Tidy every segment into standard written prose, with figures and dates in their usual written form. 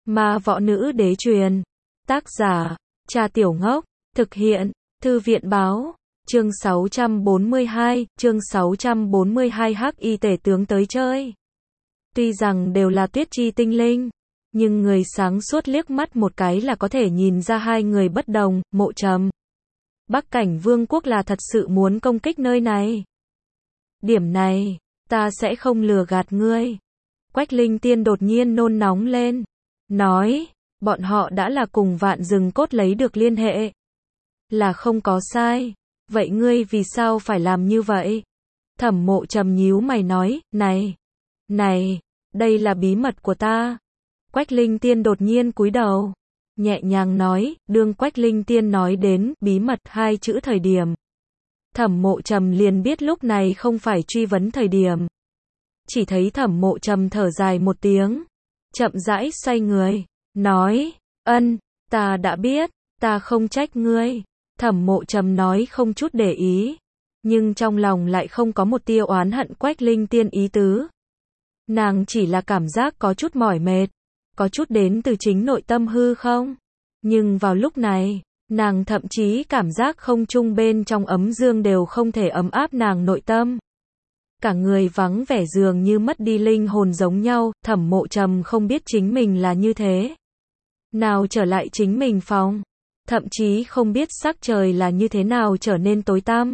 Ma Võ Nữ Đế truyền. Tác giả, Cha Tiểu Ngốc. Thực hiện, Thư viện báo. Chương 642 Hắc Y Tể tướng tới chơi. Tuy rằng đều là tuyết chi tinh linh, nhưng người sáng suốt liếc mắt một cái là có thể nhìn ra hai người bất đồng. Mộ Trầm, Bắc Cảnh Vương quốc là thật sự muốn công kích nơi này. Điểm này, ta sẽ không lừa gạt ngươi. Quách Linh Tiên đột nhiên nôn nóng lên, nói, bọn họ đã là cùng Vạn Rừng Cốt lấy được liên hệ. Là không có sai. Vậy ngươi vì sao phải làm như vậy? Thẩm Mộ Trầm nhíu mày nói, này, đây là bí mật của ta. Quách Linh Tiên đột nhiên cúi đầu, nhẹ nhàng nói, đương Quách Linh Tiên nói đến bí mật hai chữ thời điểm, Thẩm Mộ Trầm liền biết lúc này không phải truy vấn thời điểm. Chỉ thấy Thẩm Mộ Trầm thở dài một tiếng, chậm rãi xoay người, nói, ta đã biết, ta không trách ngươi. Thẩm Mộ Trầm nói không chút để ý, nhưng trong lòng lại không có một tia oán hận Quách Linh Tiên ý tứ. Nàng chỉ là cảm giác có chút mỏi mệt, có chút đến từ chính nội tâm hư không. Nhưng vào lúc này, nàng thậm chí cảm giác không trung bên trong ấm dương đều không thể ấm áp nàng nội tâm. Cả người vắng vẻ dường như mất đi linh hồn giống nhau. Thẩm Mộ Trầm không biết chính mình là như thế nào trở lại chính mình phòng, thậm chí không biết sắc trời là như thế nào trở nên tối tăm.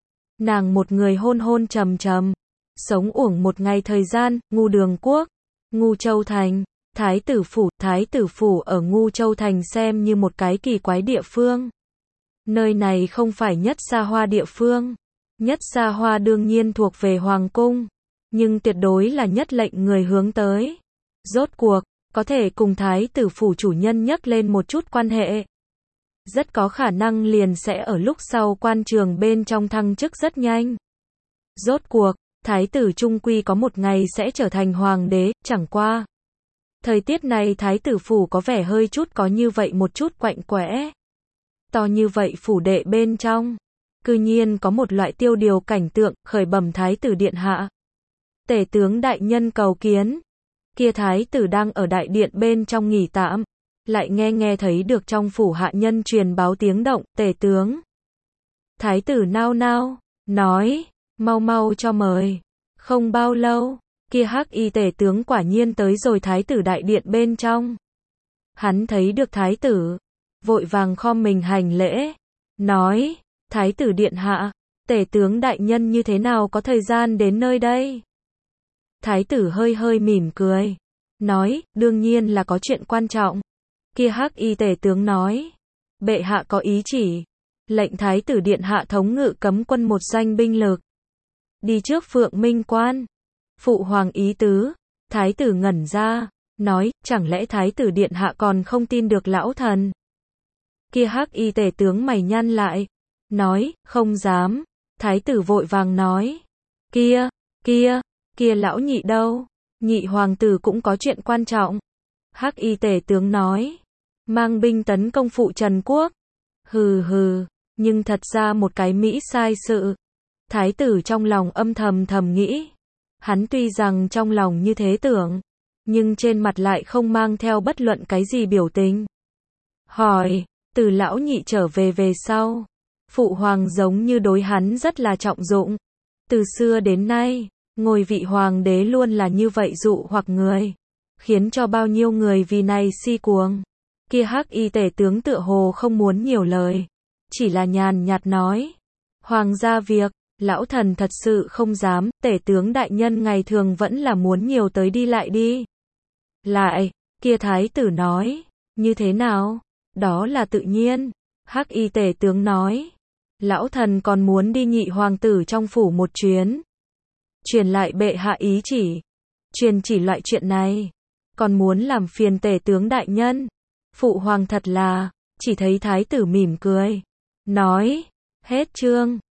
Nàng một người hôn trầm trầm, sống uổng một ngày thời gian. Ngu Đường Quốc, Ngu Châu Thành, Thái tử phủ ở Ngu Châu Thành xem như một cái kỳ quái địa phương. Nơi này không phải nhất xa hoa địa phương. Nhất xa hoa đương nhiên thuộc về Hoàng cung, nhưng tuyệt đối là nhất lệnh người hướng tới. Rốt cuộc, có thể cùng Thái tử phủ chủ nhân nhắc lên một chút quan hệ. Rất có khả năng liền sẽ ở lúc sau quan trường bên trong thăng chức rất nhanh. Rốt cuộc, Thái tử trung quy có một ngày sẽ trở thành hoàng đế, chẳng qua. Thời tiết này Thái tử phủ có vẻ hơi chút có như vậy một chút quạnh quẽ. To như vậy phủ đệ bên trong, cư nhiên có một loại tiêu điều cảnh tượng, khởi bẩm Thái tử điện hạ. Tể tướng đại nhân cầu kiến. Kia Thái tử đang ở đại điện bên trong nghỉ tạm, lại nghe thấy được trong phủ hạ nhân truyền báo tiếng động, tể tướng. Thái tử nao nao, nói, mau cho mời. Không bao lâu, kia Hắc Y tể tướng quả nhiên tới rồi Thái tử đại điện bên trong. Hắn thấy được Thái tử, vội vàng khom mình hành lễ, nói, Thái tử điện hạ, tể tướng đại nhân như thế nào có thời gian đến nơi đây? Thái tử hơi mỉm cười, nói, đương nhiên là có chuyện quan trọng. Kia Hắc Y tể tướng nói, bệ hạ có ý chỉ, lệnh Thái tử điện hạ thống ngự cấm quân một doanh binh lực, đi trước Phượng Minh Quan. Phụ hoàng ý tứ. Thái tử ngẩn ra, nói, chẳng lẽ Thái tử điện hạ còn không tin được lão thần? Kia Hắc Y tể tướng mày nhăn lại, nói, không dám. Thái tử vội vàng nói, kia lão nhị đâu? Nhị hoàng tử cũng có chuyện quan trọng. Hắc Y tể tướng nói, mang binh tấn công Phụ Trần Quốc. Hừ, nhưng thật ra một cái Mỹ sai sự. Thái tử trong lòng âm thầm nghĩ. Hắn tuy rằng trong lòng như thế tưởng, nhưng trên mặt lại không mang theo bất luận cái gì biểu tình. Hỏi, từ lão nhị trở về sau, Phụ hoàng giống như đối hắn rất là trọng dụng. Từ xưa đến nay, ngôi vị hoàng đế luôn là như vậy dụ hoặc người, khiến cho bao nhiêu người vì này si cuồng. Kia Hắc Y tể tướng tựa hồ không muốn nhiều lời, chỉ là nhàn nhạt nói, hoàng gia việc, lão thần thật sự không dám. Tể tướng đại nhân ngày thường vẫn là muốn nhiều tới đi lại đi. Lại, kia Thái tử nói, như thế nào? Đó là tự nhiên. Hắc Y tể tướng nói, lão thần còn muốn đi nhị hoàng tử trong phủ một chuyến, truyền lại bệ hạ ý chỉ. Truyền chỉ loại chuyện này, còn muốn làm phiền tể tướng đại nhân. Phụ hoàng thật là. Chỉ thấy Thái tử mỉm cười, nói, hết chương.